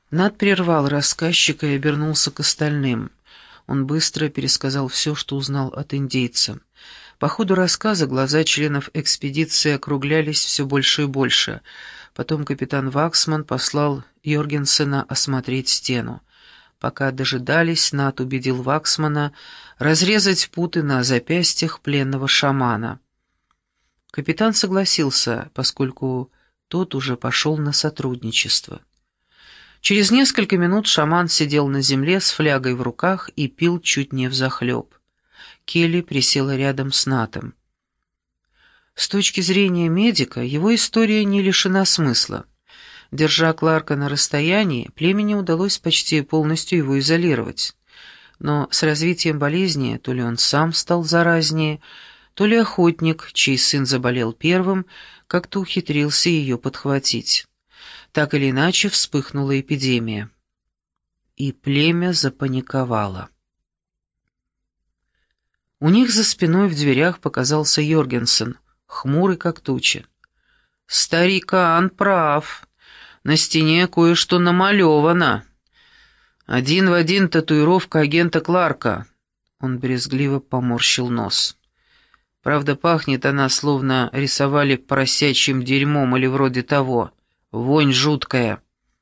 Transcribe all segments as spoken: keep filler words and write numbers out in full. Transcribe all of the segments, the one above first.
Над прервал рассказчика и обернулся к остальным. Он быстро пересказал все, что узнал от индейца. По ходу рассказа глаза членов экспедиции округлялись все больше и больше. Потом капитан Ваксман послал Йоргенсена осмотреть стену. Пока дожидались, Нат убедил Ваксмана разрезать путы на запястьях пленного шамана. Капитан согласился, поскольку тот уже пошел на сотрудничество. Через несколько минут шаман сидел на земле с флягой в руках и пил чуть не взахлеб. Келли присела рядом с Натом. С точки зрения медика, его история не лишена смысла. Держа Кларка на расстоянии, племени удалось почти полностью его изолировать. Но с развитием болезни то ли он сам стал заразнее, то ли охотник, чей сын заболел первым, как-то ухитрился ее подхватить. Так или иначе вспыхнула эпидемия. И племя запаниковало. У них за спиной в дверях показался Йоргенсен, хмурый как туча. «Старикан прав. На стене кое-что намалевано. Один в один татуировка агента Кларка». Он брезгливо поморщил нос. Правда, пахнет она, словно рисовали поросячьим дерьмом или вроде того. Вонь жуткая.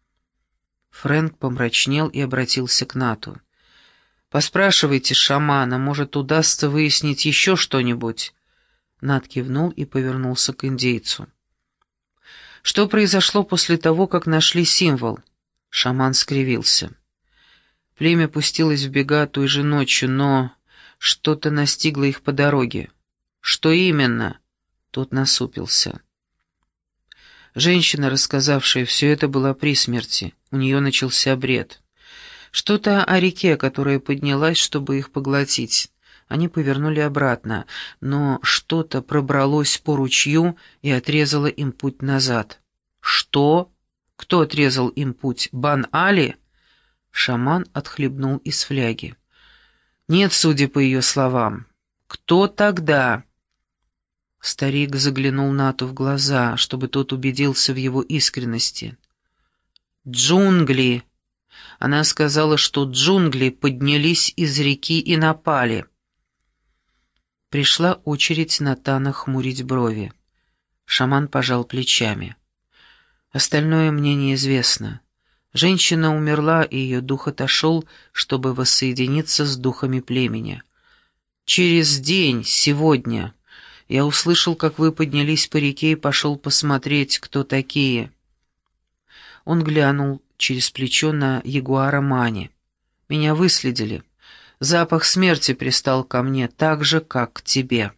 Фрэнк помрачнел и обратился к Нату. «Поспрашивайте шамана, может, удастся выяснить еще что-нибудь». Нат кивнул и повернулся к индейцу. «Что произошло после того, как нашли символ?» Шаман скривился. Племя пустилось в бега той же ночью, но что-то настигло их по дороге. «Что именно?» Тот насупился. Женщина, рассказавшая все это, была при смерти. У нее начался бред. Что-то о реке, которая поднялась, чтобы их поглотить. Они повернули обратно, но что-то пробралось по ручью и отрезало им путь назад. «Что? Кто отрезал им путь? Бан-Али?» Шаман отхлебнул из фляги. «Нет, судя по ее словам. Кто тогда?» Старик заглянул Нату в глаза, чтобы тот убедился в его искренности. «Джунгли!» Она сказала, что джунгли поднялись из реки и напали. Пришла очередь Натана хмурить брови. Шаман пожал плечами. «Остальное мне неизвестно. Женщина умерла, и ее дух отошел, чтобы воссоединиться с духами племени. Через день, сегодня, я услышал, как вы поднялись по реке и пошел посмотреть, кто такие». Он глянул через плечо на ягуара Мани. «Меня выследили. Запах смерти пристал ко мне, так же, как к тебе».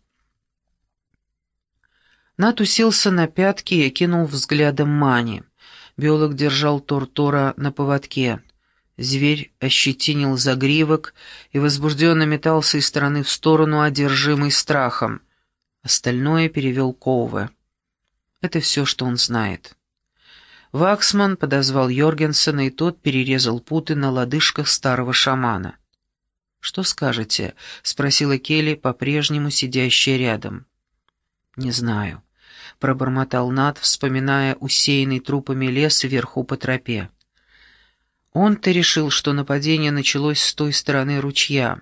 Нат уселся на пятки и окинул взглядом Мани. Биолог держал Тор-Тора на поводке. Зверь ощетинил загривок и возбужденно метался из стороны в сторону, одержимый страхом. Остальное перевел Коуве. Это все, что он знает. Ваксман подозвал Йоргенсена, и тот перерезал путы на лодыжках старого шамана. «Что скажете?» — спросила Келли, по-прежнему сидящая рядом. «Не знаю», — пробормотал Нат, вспоминая усеянный трупами лес вверху по тропе. Он-то решил, что нападение началось с той стороны ручья.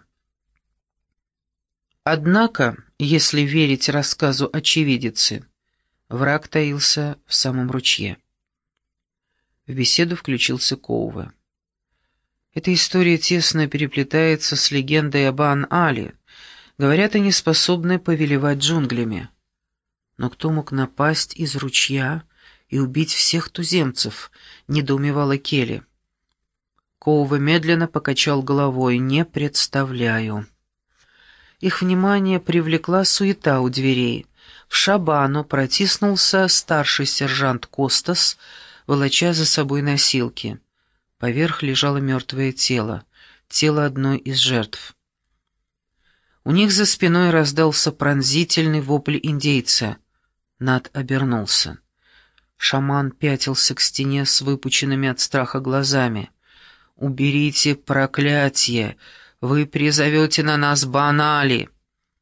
Однако, если верить рассказу очевидицы, враг таился в самом ручье. В беседу включился Коуве. Эта история тесно переплетается с легендой об Ан-Али. Говорят, они способны повелевать джунглями. Но кто мог напасть из ручья и убить всех туземцев, недоумевала Келли. Коуве медленно покачал головой. «Не представляю». Их внимание привлекла суета у дверей. В шабану протиснулся старший сержант Костас, волоча за собой носилки. Поверх лежало мертвое тело, тело одной из жертв. У них за спиной раздался пронзительный вопль индейца. Нат обернулся. Шаман пятился к стене с выпученными от страха глазами. «Уберите проклятие! Вы призовете на нас Бан-Али!»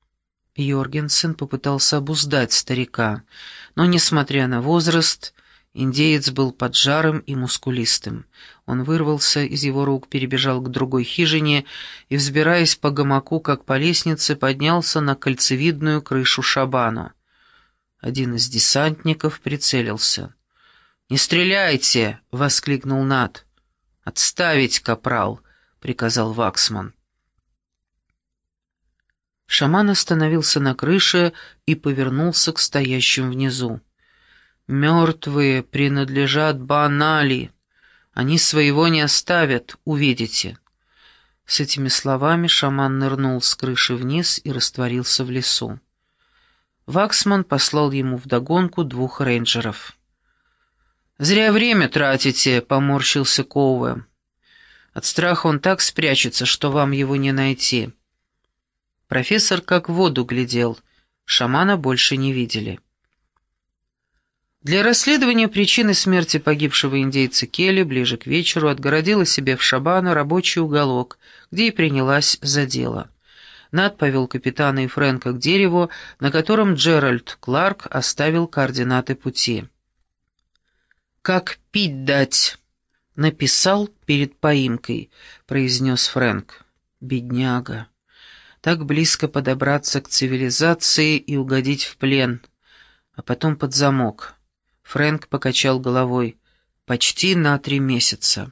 Йоргенсен попытался обуздать старика, но, несмотря на возраст, Индеец был поджарым и мускулистым. Он вырвался из его рук, перебежал к другой хижине и, взбираясь по гамаку, как по лестнице, поднялся на кольцевидную крышу шабану. Один из десантников прицелился. «Не стреляйте!» — воскликнул Нат. «Отставить, капрал!» — приказал Ваксман. Шаман остановился на крыше и повернулся к стоящим внизу. «Мертвые принадлежат Баанали. Они своего не оставят, увидите». С этими словами шаман нырнул с крыши вниз и растворился в лесу. Ваксман послал ему вдогонку двух рейнджеров. «Зря время тратите», — поморщился Коуэ. «От страха он так спрячется, что вам его не найти». Профессор как в воду глядел, шамана больше не видели. Для расследования причины смерти погибшего индейца Келли ближе к вечеру отгородила себе в шабану рабочий уголок, где и принялась за дело. Нат повел капитана и Фрэнка к дереву, на котором Джеральд Кларк оставил координаты пути. «Как пить дать?» «Написал перед поимкой», — произнес Фрэнк. «Бедняга. Так близко подобраться к цивилизации и угодить в плен, а потом под замок». Фрэнк покачал головой. «Почти на три месяца».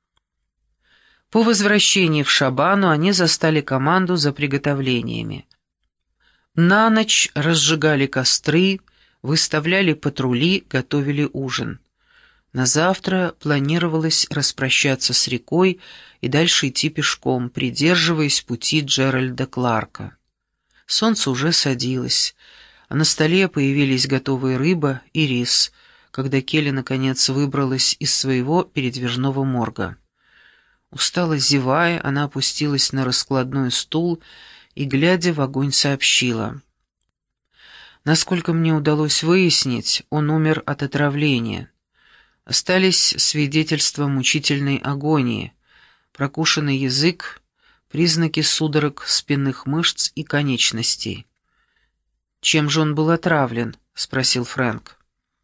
По возвращении в шабану они застали команду за приготовлениями. На ночь разжигали костры, выставляли патрули, готовили ужин. На завтра планировалось распрощаться с рекой и дальше идти пешком, придерживаясь пути Джеральда Кларка. Солнце уже садилось, а на столе появились готовая рыба и рис, когда Келли наконец выбралась из своего передвижного морга. Устало зевая, она опустилась на раскладной стул и, глядя в огонь, сообщила. «Насколько мне удалось выяснить, он умер от отравления. Остались свидетельства мучительной агонии, прокушенный язык, признаки судорог спинных мышц и конечностей». «Чем же он был отравлен?» — спросил Фрэнк.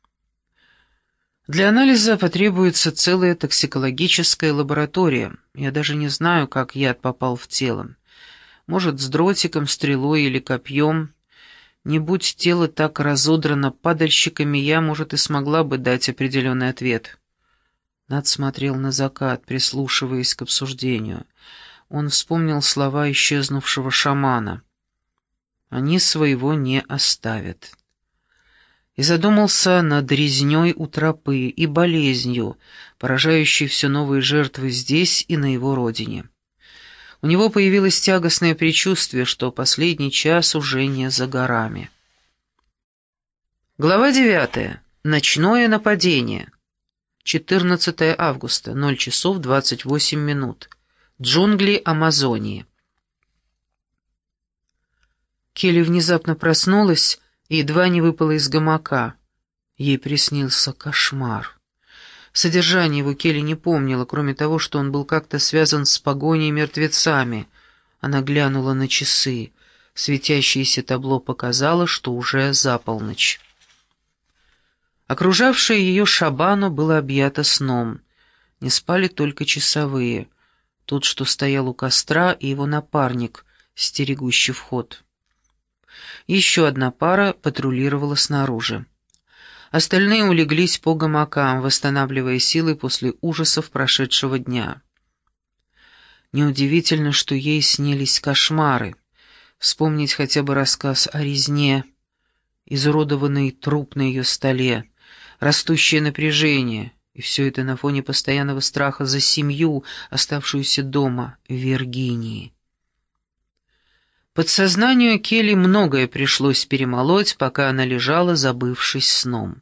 «Для анализа потребуется целая токсикологическая лаборатория. Я даже не знаю, как яд попал в тело. Может, с дротиком, стрелой или копьем. Не будь тело так разодрано падальщиками, я, может, и смогла бы дать определенный ответ». Нат смотрел на закат, прислушиваясь к обсуждению. Он вспомнил слова исчезнувшего шамана. «Они своего не оставят». И задумался над резнёй у тропы и болезнью, поражающей все новые жертвы здесь и на его родине. У него появилось тягостное предчувствие, что последний час уже не за горами. Глава девятая. Ночное нападение. четырнадцатое августа, ноль часов двадцать восемь минут. Джунгли Амазонии. Келли внезапно проснулась и едва не выпала из гамака. Ей приснился кошмар. Содержание его Келли не помнила, кроме того, что он был как-то связан с погоней и мертвецами. Она глянула на часы. Светящееся табло показало, что уже за полночь. Окружавшее ее шабану было объято сном. Не спали только часовые. Тот, что стоял у костра, и его напарник, стерегущий вход. Еще одна пара патрулировала снаружи. Остальные улеглись по гамакам, восстанавливая силы после ужасов прошедшего дня. Неудивительно, что ей снились кошмары. Вспомнить хотя бы рассказ о резне, изуродованный труп на ее столе, растущее напряжение, и все это на фоне постоянного страха за семью, оставшуюся дома, в Виргинии. Подсознанию Келли многое пришлось перемолоть, пока она лежала, забывшись сном.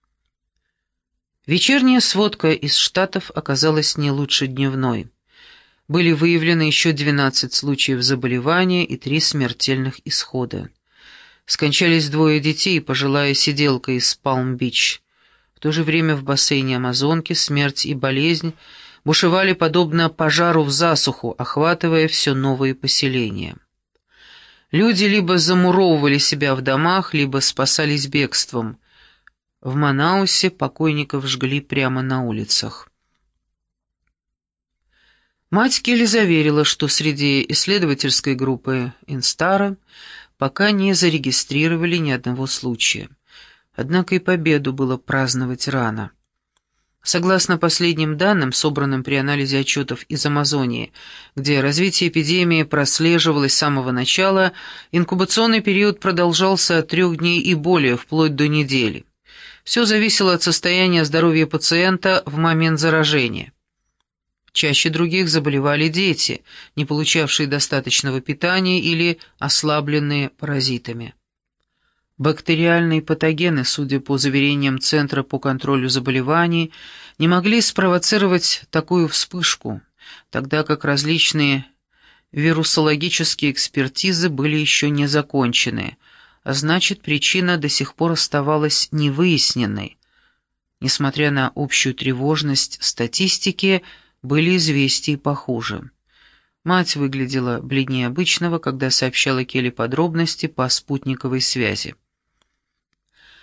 Вечерняя сводка из Штатов оказалась не лучше дневной. Были выявлены еще двенадцать случаев заболевания и три смертельных исхода. Скончались двое детей, пожилая сиделка из Палм-Бич. В то же время в бассейне Амазонки смерть и болезнь бушевали подобно пожару в засуху, охватывая все новые поселения. Люди либо замуровывали себя в домах, либо спасались бегством. В Манаусе покойников жгли прямо на улицах. Мать Келли заверила, что среди исследовательской группы Инстара пока не зарегистрировали ни одного случая. Однако и победу было праздновать рано. Согласно последним данным, собранным при анализе отчетов из Амазонии, где развитие эпидемии прослеживалось с самого начала, инкубационный период продолжался от трех дней и более, вплоть до недели. Все зависело от состояния здоровья пациента в момент заражения. Чаще других заболевали дети, не получавшие достаточного питания или ослабленные паразитами. Бактериальные патогены, судя по заверениям Центра по контролю заболеваний, не могли спровоцировать такую вспышку, тогда как различные вирусологические экспертизы были еще не закончены, а значит, причина до сих пор оставалась невыясненной. Несмотря на общую тревожность статистики, были известия похуже. Мать выглядела бледнее обычного, когда сообщала Келли подробности по спутниковой связи.